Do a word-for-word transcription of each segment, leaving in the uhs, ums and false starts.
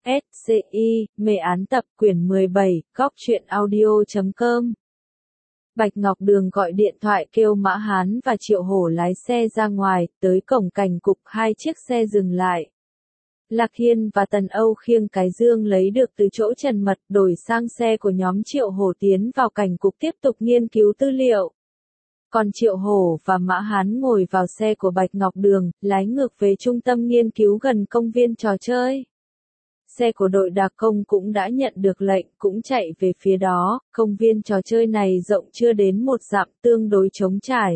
S C I, mê án tập quyển mười bảy, góc truyện audio chấm com. Bạch Ngọc Đường gọi điện thoại kêu Mã Hán và Triệu Hổ lái xe ra ngoài, tới cổng cảnh cục hai chiếc xe dừng lại. Lạc Hiên và Tần Âu khiêng cái dương lấy được từ chỗ Trần Mật đổi sang xe của nhóm Triệu Hổ tiến vào cảnh cục tiếp tục nghiên cứu tư liệu. Còn Triệu Hổ và Mã Hán ngồi vào xe của Bạch Ngọc Đường, lái ngược về trung tâm nghiên cứu gần công viên trò chơi. Xe của đội đặc công cũng đã nhận được lệnh, cũng chạy về phía đó, công viên trò chơi này rộng chưa đến một dặm, tương đối trống trải.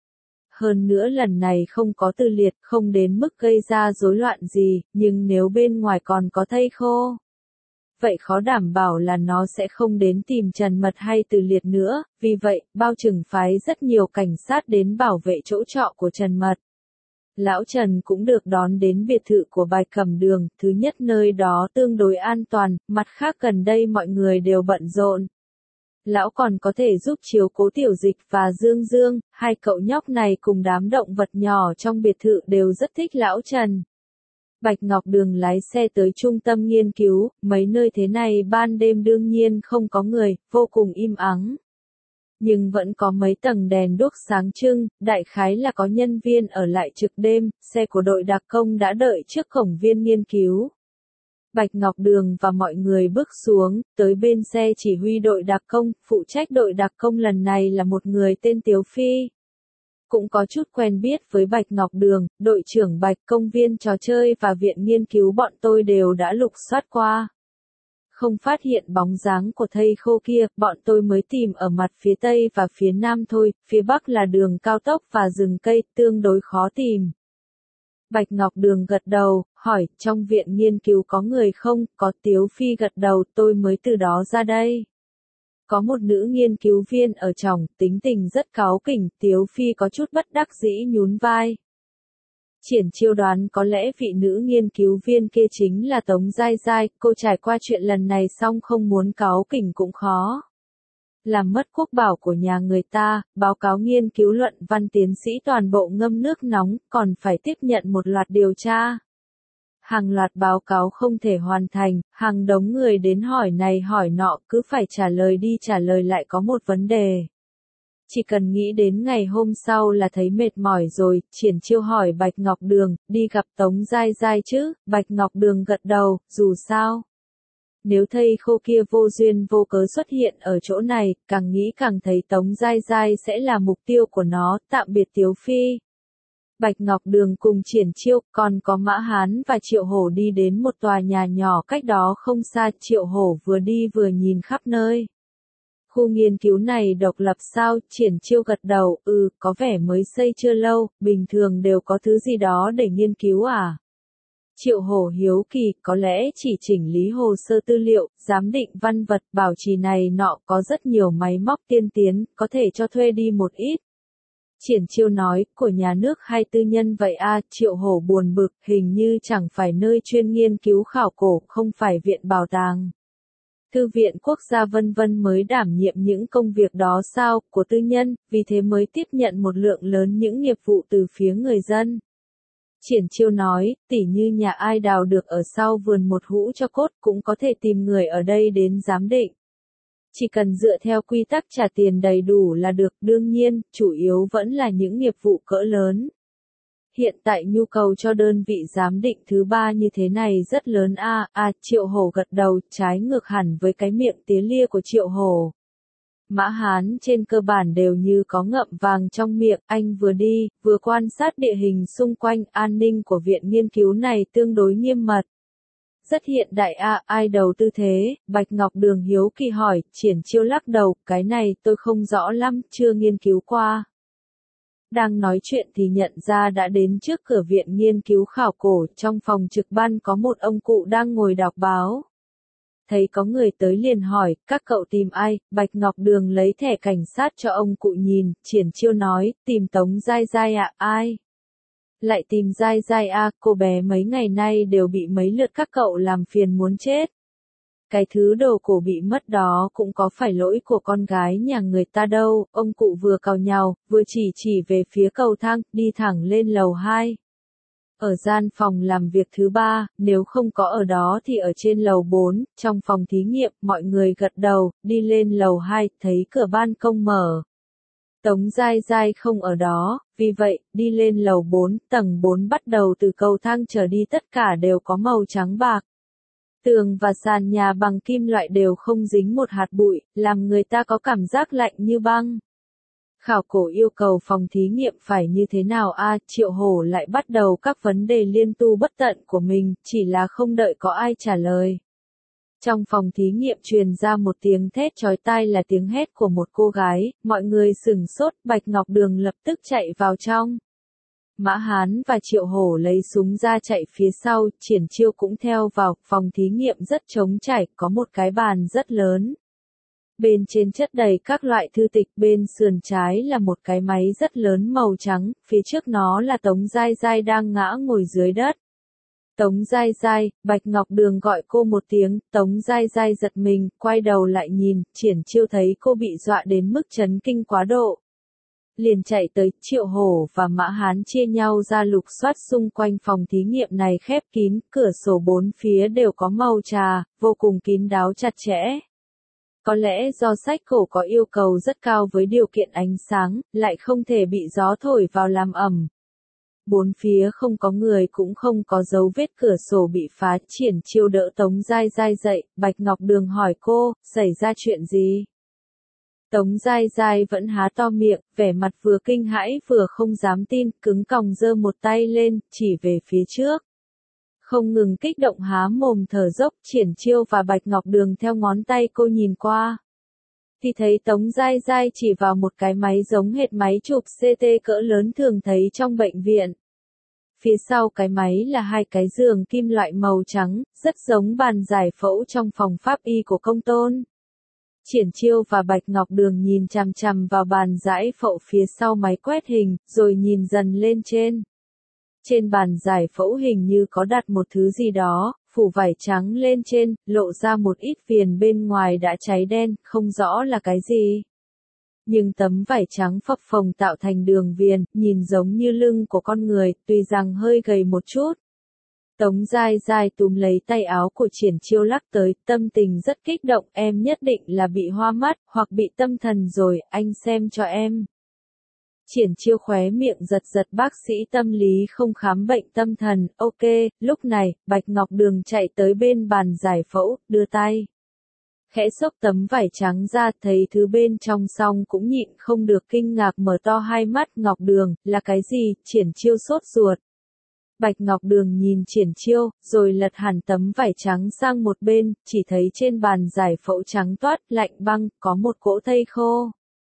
Hơn nữa lần này không có Tư Liệt, không đến mức gây ra rối loạn gì, nhưng nếu bên ngoài còn có thây khô, vậy khó đảm bảo là nó sẽ không đến tìm Trần Mật hay Từ Liệt nữa, vì vậy, bao trừng phái rất nhiều cảnh sát đến bảo vệ chỗ trọ của Trần Mật. Lão Trần cũng được đón đến biệt thự của Bạch Cẩm Đường, thứ nhất nơi đó tương đối an toàn, mặt khác gần đây mọi người đều bận rộn. Lão còn có thể giúp chiếu cố Tiểu Dịch và Dương Dương, hai cậu nhóc này cùng đám động vật nhỏ trong biệt thự đều rất thích Lão Trần. Bạch Ngọc Đường lái xe tới trung tâm nghiên cứu, mấy nơi thế này ban đêm đương nhiên không có người, vô cùng im ắng. Nhưng vẫn có mấy tầng đèn đuốc sáng trưng, đại khái là có nhân viên ở lại trực đêm, xe của đội đặc công đã đợi trước cổng viên nghiên cứu. Bạch Ngọc Đường và mọi người bước xuống, tới bên xe chỉ huy đội đặc công, phụ trách đội đặc công lần này là một người tên Tiếu Phi. Cũng có chút quen biết với Bạch Ngọc Đường, đội trưởng Bạch, công viên trò chơi và viện nghiên cứu bọn tôi đều đã lục soát qua. Không phát hiện bóng dáng của thây khô kia, bọn tôi mới tìm ở mặt phía tây và phía nam thôi, phía bắc là đường cao tốc và rừng cây, tương đối khó tìm. Bạch Ngọc Đường gật đầu, hỏi, trong viện nghiên cứu có người không, có. Tiếu Phi gật đầu, tôi mới từ đó ra đây. Có một nữ nghiên cứu viên ở trong, tính tình rất cáu kỉnh, Tiếu Phi có chút bất đắc dĩ nhún vai. Triển Chiêu đoán có lẽ vị nữ nghiên cứu viên kia chính là Tống Giai Giai, cô trải qua chuyện lần này xong không muốn cáu kỉnh cũng khó. Làm mất quốc bảo của nhà người ta, báo cáo nghiên cứu luận văn tiến sĩ toàn bộ ngâm nước nóng, còn phải tiếp nhận một loạt điều tra. Hàng loạt báo cáo không thể hoàn thành, hàng đống người đến hỏi này hỏi nọ, cứ phải trả lời đi trả lời lại có một vấn đề. Chỉ cần nghĩ đến ngày hôm sau là thấy mệt mỏi rồi, Triển Chiêu hỏi Bạch Ngọc Đường, đi gặp Tống Giai Giai chứ, Bạch Ngọc Đường gật đầu, dù sao. Nếu thây khô kia vô duyên vô cớ xuất hiện ở chỗ này, càng nghĩ càng thấy Tống Giai Giai sẽ là mục tiêu của nó, tạm biệt Tiếu Phi. Bạch Ngọc Đường cùng Triển Chiêu, còn có Mã Hán và Triệu Hổ đi đến một tòa nhà nhỏ cách đó không xa, Triệu Hổ vừa đi vừa nhìn khắp nơi. Khu nghiên cứu này độc lập sao? Triển Chiêu gật đầu, ừ, có vẻ mới xây chưa lâu, bình thường đều có thứ gì đó để nghiên cứu à? Triệu Hổ hiếu kỳ, có lẽ chỉ chỉnh lý hồ sơ tư liệu, giám định văn vật, bảo trì này nọ, có rất nhiều máy móc tiên tiến, có thể cho thuê đi một ít. Triển Chiêu nói, của nhà nước hay tư nhân vậy a? Triệu Hổ buồn bực, hình như chẳng phải nơi chuyên nghiên cứu khảo cổ, không phải viện bảo tàng. Thư viện quốc gia vân vân mới đảm nhiệm những công việc đó sao, của tư nhân, vì thế mới tiếp nhận một lượng lớn những nghiệp vụ từ phía người dân. Triển Chiêu nói, tỉ như nhà ai đào được ở sau vườn một hũ cho cốt cũng có thể tìm người ở đây đến giám định. Chỉ cần dựa theo quy tắc trả tiền đầy đủ là được, đương nhiên, chủ yếu vẫn là những nghiệp vụ cỡ lớn. Hiện tại nhu cầu cho đơn vị giám định thứ ba như thế này rất lớn a à, à, Triệu Hổ gật đầu, trái ngược hẳn với cái miệng tía lia của Triệu Hổ. Mã Hán trên cơ bản đều như có ngậm vàng trong miệng, anh vừa đi, vừa quan sát địa hình xung quanh, an ninh của viện nghiên cứu này tương đối nghiêm mật. Rất hiện đại a à, ai đầu tư thế? Bạch Ngọc Đường hiếu kỳ hỏi, Triển Chiêu lắc đầu, cái này tôi không rõ lắm, chưa nghiên cứu qua. Đang nói chuyện thì nhận ra đã đến trước cửa viện nghiên cứu khảo cổ, trong phòng trực ban có một ông cụ đang ngồi đọc báo. Thấy có người tới liền hỏi, các cậu tìm ai? Bạch Ngọc Đường lấy thẻ cảnh sát cho ông cụ nhìn, Triển Chiêu nói, tìm Tống Giai Giai ạ, à, ai? Lại tìm Giai Giai à, cô bé mấy ngày nay đều bị mấy lượt các cậu làm phiền muốn chết. Cái thứ đồ cổ bị mất đó cũng có phải lỗi của con gái nhà người ta đâu, ông cụ vừa càu nhàu, vừa chỉ chỉ về phía cầu thang, đi thẳng lên lầu hai. Ở gian phòng làm việc thứ ba, nếu không có ở đó thì ở trên lầu bốn, trong phòng thí nghiệm, mọi người gật đầu, đi lên lầu hai, thấy cửa ban công mở. Tống Giai Giai không ở đó, vì vậy, đi lên lầu bốn, tầng bốn bắt đầu từ cầu thang trở đi tất cả đều có màu trắng bạc. Tường và sàn nhà bằng kim loại đều không dính một hạt bụi, làm người ta có cảm giác lạnh như băng. Khảo cổ yêu cầu phòng thí nghiệm phải như thế nào a? Triệu Hổ lại bắt đầu các vấn đề liên tu bất tận của mình, chỉ là không đợi có ai trả lời. Trong phòng thí nghiệm truyền ra một tiếng thét chói tai là tiếng hét của một cô gái, mọi người sửng sốt, Bạch Ngọc Đường lập tức chạy vào trong. Mã Hán và Triệu Hổ lấy súng ra chạy phía sau, Triển Chiêu cũng theo vào, phòng thí nghiệm rất trống trải, có một cái bàn rất lớn. Bên trên chất đầy các loại thư tịch, bên sườn trái là một cái máy rất lớn màu trắng, phía trước nó là Tống Giai Giai đang ngã ngồi dưới đất. Tống Giai Giai, Bạch Ngọc Đường gọi cô một tiếng, Tống Giai Giai giật mình, quay đầu lại nhìn, Triển Chiêu thấy cô bị dọa đến mức chấn kinh quá độ. Liền chạy tới, Triệu Hổ và Mã Hán chia nhau ra lục soát xung quanh phòng thí nghiệm này khép kín, cửa sổ bốn phía đều có màu trà, vô cùng kín đáo chặt chẽ. Có lẽ do sách cổ có yêu cầu rất cao với điều kiện ánh sáng, lại không thể bị gió thổi vào làm ẩm. Bốn phía không có người cũng không có dấu vết cửa sổ bị phá, Triển Chiêu đỡ Tống Giai Giai dậy, Bạch Ngọc Đường hỏi cô, xảy ra chuyện gì? Tống Giai Giai vẫn há to miệng, vẻ mặt vừa kinh hãi vừa không dám tin, cứng còng giơ một tay lên, chỉ về phía trước. Không ngừng kích động há mồm thở dốc, Triển Chiêu và Bạch Ngọc Đường theo ngón tay cô nhìn qua. Thì thấy Tống Giai Giai chỉ vào một cái máy giống hệt máy chụp xê tê cỡ lớn thường thấy trong bệnh viện. Phía sau cái máy là hai cái giường kim loại màu trắng, rất giống bàn giải phẫu trong phòng pháp y của công tôn. Triển Chiêu và Bạch Ngọc Đường nhìn chằm chằm vào bàn giải phẫu phía sau máy quét hình, rồi nhìn dần lên trên. Trên bàn giải phẫu hình như có đặt một thứ gì đó, phủ vải trắng lên trên, lộ ra một ít viền bên ngoài đã cháy đen, không rõ là cái gì. Nhưng tấm vải trắng phập phồng tạo thành đường viền, nhìn giống như lưng của con người, tuy rằng hơi gầy một chút. Tống Giai Giai túm lấy tay áo của Triển Chiêu lắc tới, tâm tình rất kích động, em nhất định là bị hoa mắt, hoặc bị tâm thần rồi, anh xem cho em. Triển Chiêu khóe miệng giật giật, bác sĩ tâm lý không khám bệnh tâm thần, ok, lúc này, Bạch Ngọc Đường chạy tới bên bàn giải phẫu, đưa tay. Khẽ xốc tấm vải trắng ra, thấy thứ bên trong xong cũng nhịn không được kinh ngạc mở to hai mắt, Ngọc Đường, là cái gì, Triển Chiêu sốt ruột. Bạch Ngọc Đường nhìn Triển Chiêu, rồi lật hẳn tấm vải trắng sang một bên, chỉ thấy trên bàn giải phẫu trắng toát, lạnh băng, có một cỗ thây khô.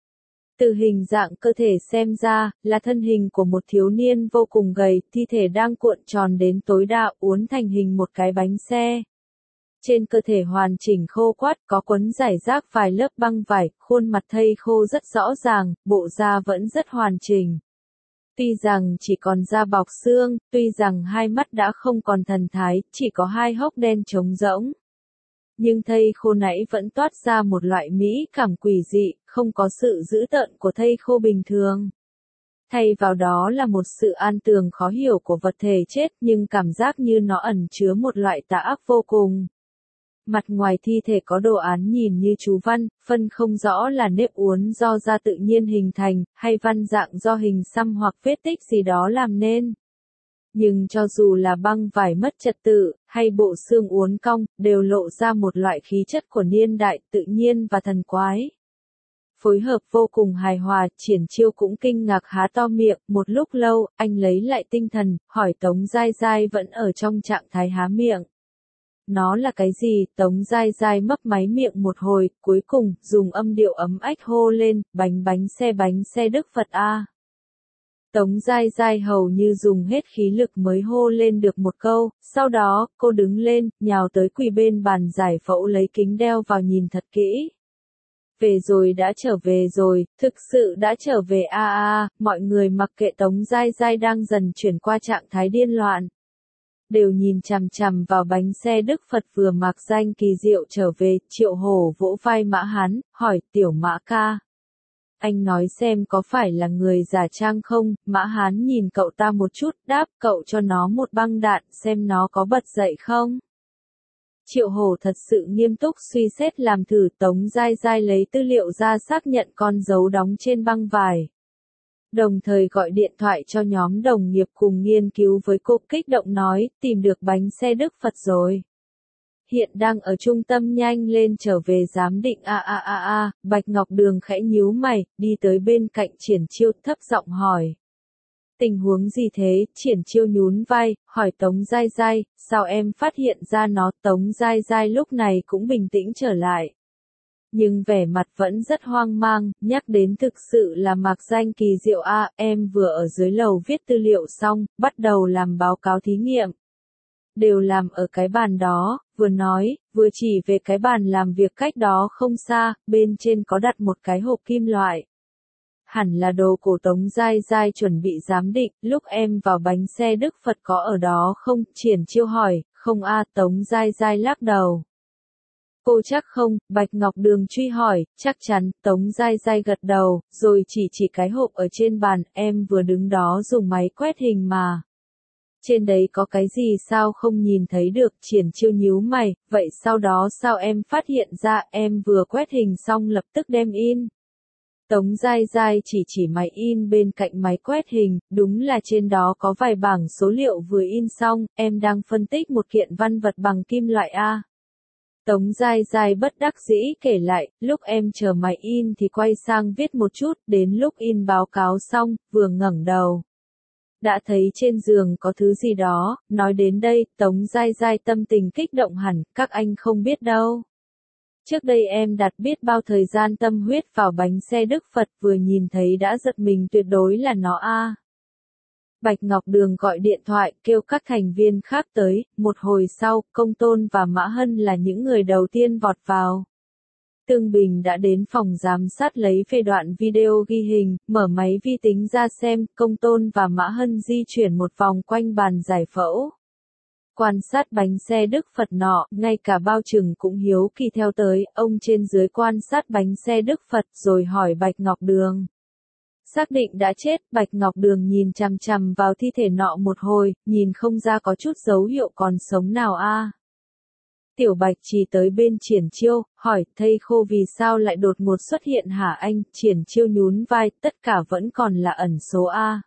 Từ hình dạng cơ thể xem ra, là thân hình của một thiếu niên vô cùng gầy, thi thể đang cuộn tròn đến tối đa, uốn thành hình một cái bánh xe. Trên cơ thể hoàn chỉnh khô quắt, có quấn rải rác vài lớp băng vải, khuôn mặt thây khô rất rõ ràng, bộ da vẫn rất hoàn chỉnh. Tuy rằng chỉ còn da bọc xương, tuy rằng hai mắt đã không còn thần thái, chỉ có hai hốc đen trống rỗng. Nhưng thây khô nãy vẫn toát ra một loại mỹ cảm quỷ dị, không có sự dữ tợn của thây khô bình thường. Thay vào đó là một sự an tường khó hiểu của vật thể chết, nhưng cảm giác như nó ẩn chứa một loại tà ác vô cùng. Mặt ngoài thi thể có đồ án nhìn như chú văn, phân không rõ là nếp uốn do da tự nhiên hình thành, hay văn dạng do hình xăm hoặc vết tích gì đó làm nên. Nhưng cho dù là băng vải mất trật tự, hay bộ xương uốn cong, đều lộ ra một loại khí chất của niên đại, tự nhiên và thần quái. Phối hợp vô cùng hài hòa, Triển Chiêu cũng kinh ngạc há to miệng, một lúc lâu, anh lấy lại tinh thần, hỏi Tống Giai Giai vẫn ở trong trạng thái há miệng. Nó là cái gì? Tống Giai Giai mấp máy miệng một hồi, cuối cùng, dùng âm điệu ấm ách hô lên, bánh bánh xe bánh xe Đức Phật A. Tống Giai Giai hầu như dùng hết khí lực mới hô lên được một câu, sau đó, cô đứng lên, nhào tới quỳ bên bàn giải phẫu lấy kính đeo vào nhìn thật kỹ. Về rồi đã trở về rồi, thực sự đã trở về a a, mọi người mặc kệ Tống Giai Giai đang dần chuyển qua trạng thái điên loạn. Đều nhìn chằm chằm vào bánh xe Đức Phật vừa mạc danh kỳ diệu trở về, Triệu Hổ vỗ vai Mã Hán, hỏi tiểu Mã ca. anh nói xem có phải là người giả trang không, Mã Hán nhìn cậu ta một chút, đáp, cậu cho nó một băng đạn, xem nó có bật dậy không. Triệu Hổ thật sự nghiêm túc suy xét làm thử, Tống Giai Giai lấy tư liệu ra xác nhận con dấu đóng trên băng vải. Đồng thời gọi điện thoại cho nhóm đồng nghiệp cùng nghiên cứu với cô, kích động nói, tìm được bánh xe Đức Phật rồi. Hiện đang ở trung tâm, nhanh lên trở về giám định. A a a a, Bạch Ngọc Đường khẽ nhíu mày, đi tới bên cạnh Triển Chiêu, thấp giọng hỏi. Tình huống gì thế? Triển Chiêu nhún vai, hỏi Tống Giai Giai, sao em phát hiện ra nó? Tống Giai Giai lúc này cũng bình tĩnh trở lại. Nhưng vẻ mặt vẫn rất hoang mang, nhắc đến thực sự là mạc danh kỳ diệu a, à, em vừa ở dưới lầu viết tư liệu xong, bắt đầu làm báo cáo thí nghiệm. Đều làm ở cái bàn đó, vừa nói, vừa chỉ về cái bàn làm việc cách đó không xa, bên trên có đặt một cái hộp kim loại. Hẳn là đồ cổ. Tống Giai Giai chuẩn bị giám định, lúc em vào bánh xe Đức Phật có ở đó không? Triển Chiêu hỏi, không a, Tống Giai Giai lắc đầu. Cô chắc không? Bạch Ngọc Đường truy hỏi, chắc chắn, Tống Giai Giai gật đầu, rồi chỉ chỉ cái hộp ở trên bàn, em vừa đứng đó dùng máy quét hình mà. Trên đấy có cái gì sao không nhìn thấy được? Triển Chiêu nhíu mày, vậy sau đó sao em phát hiện ra? Em vừa quét hình xong lập tức đem in. Tống Giai Giai chỉ chỉ máy in bên cạnh máy quét hình, đúng là trên đó có vài bảng số liệu vừa in xong, em đang phân tích một kiện văn vật bằng kim loại A. Tống Giai Giai bất đắc dĩ kể lại, lúc em chờ máy in thì quay sang viết một chút, đến lúc in báo cáo xong, vừa ngẩng đầu. Đã thấy trên giường có thứ gì đó, nói đến đây, Tống Giai Giai tâm tình kích động hẳn, các anh không biết đâu. Trước đây em đặt biết bao thời gian tâm huyết vào bánh xe Đức Phật, vừa nhìn thấy đã giật mình, tuyệt đối là nó a. Bạch Ngọc Đường gọi điện thoại, kêu các thành viên khác tới, một hồi sau, Công Tôn và Mã Hân là những người đầu tiên vọt vào. Tương Bình đã đến phòng giám sát lấy về đoạn video ghi hình, mở máy vi tính ra xem, Công Tôn và Mã Hân di chuyển một vòng quanh bàn giải phẫu. Quan sát bánh xe Đức Phật nọ, ngay cả Bao Trừng cũng hiếu kỳ theo tới, ông trên dưới quan sát bánh xe Đức Phật rồi hỏi Bạch Ngọc Đường. Xác định đã chết, Bạch Ngọc Đường nhìn chằm chằm vào thi thể nọ một hồi, nhìn không ra có chút dấu hiệu còn sống nào a. À. Tiểu Bạch chỉ tới bên Triển Chiêu, hỏi, thây khô vì sao lại đột ngột xuất hiện hả anh? Triển Chiêu nhún vai, tất cả vẫn còn là ẩn số a.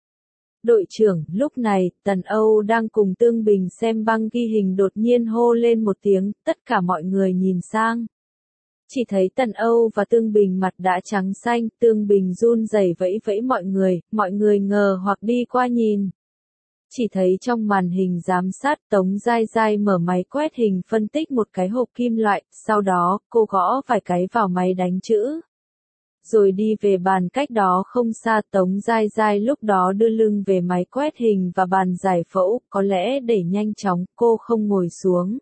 Đội trưởng, lúc này, Tần Âu đang cùng Tương Bình xem băng ghi hình, đột nhiên hô lên một tiếng, tất cả mọi người nhìn sang. Chỉ thấy Tần Âu và Tương Bình mặt đã trắng xanh, Tương Bình run rẩy vẫy vẫy mọi người, mọi người ngờ hoặc đi qua nhìn. Chỉ thấy trong màn hình giám sát, Tống Giai Giai mở máy quét hình phân tích một cái hộp kim loại, sau đó, cô gõ vài cái vào máy đánh chữ. Rồi đi về bàn cách đó không xa. Tống Giai Giai lúc đó đưa lưng về máy quét hình và bàn giải phẫu, có lẽ để nhanh chóng, cô không ngồi xuống.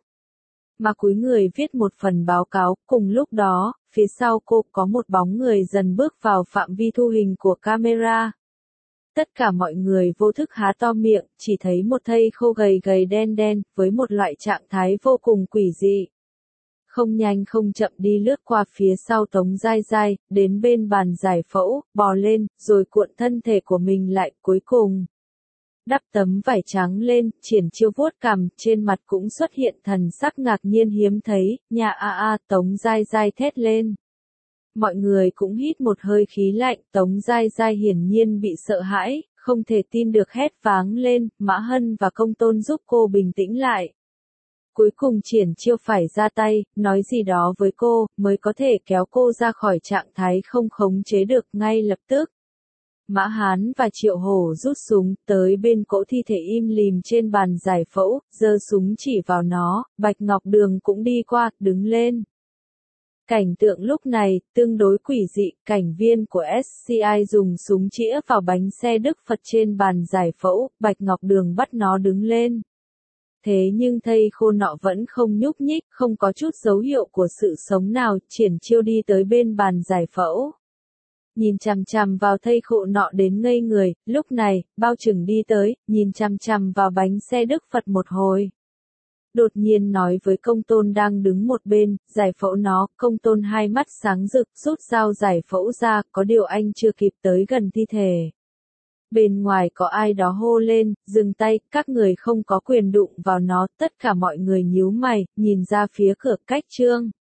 Mà cúi người viết một phần báo cáo, cùng lúc đó, phía sau cô có một bóng người dần bước vào phạm vi thu hình của camera. Tất cả mọi người vô thức há to miệng, chỉ thấy một thây khô gầy gầy đen đen, với một loại trạng thái vô cùng quỷ dị. Không nhanh không chậm đi lướt qua phía sau Tống Giai Giai, đến bên bàn giải phẫu, bò lên, rồi cuộn thân thể của mình lại, cuối cùng. Đắp tấm vải trắng lên, Triển Chiêu vuốt cằm, trên mặt cũng xuất hiện thần sắc ngạc nhiên hiếm thấy, nhà a a, Tống Giai Giai thét lên. Mọi người cũng hít một hơi khí lạnh, Tống Giai Giai hiển nhiên bị sợ hãi, không thể tin được hét váng lên, Mã Hân và Công Tôn giúp cô bình tĩnh lại. Cuối cùng Triển Chiêu phải ra tay, nói gì đó với cô, mới có thể kéo cô ra khỏi trạng thái không khống chế được ngay lập tức. Mã Hán và Triệu Hổ rút súng, tới bên cỗ thi thể im lìm trên bàn giải phẫu, giơ súng chỉ vào nó, Bạch Ngọc Đường cũng đi qua, đứng lên. Cảnh tượng lúc này, tương đối quỷ dị, cảnh viên của ét xê i dùng súng chĩa vào bánh xe Đức Phật trên bàn giải phẫu, Bạch Ngọc Đường bắt nó đứng lên. Thế nhưng thây khô nọ vẫn không nhúc nhích, không có chút dấu hiệu của sự sống nào. Triển Chiêu đi tới bên bàn giải phẫu. Nhìn chằm chằm vào thây khô nọ đến ngây người, lúc này, Bao Trừng đi tới, nhìn chằm chằm vào bánh xe Đức Phật một hồi. đột nhiên nói với Công Tôn đang đứng một bên, giải phẫu nó. Công Tôn hai mắt sáng rực, rút dao giải phẫu ra, có điều anh chưa kịp tới gần thi thể. Bên ngoài có ai đó hô lên, dừng tay, các người không có quyền đụng vào nó. Tất cả mọi người nhíu mày, nhìn ra phía cửa cách Trương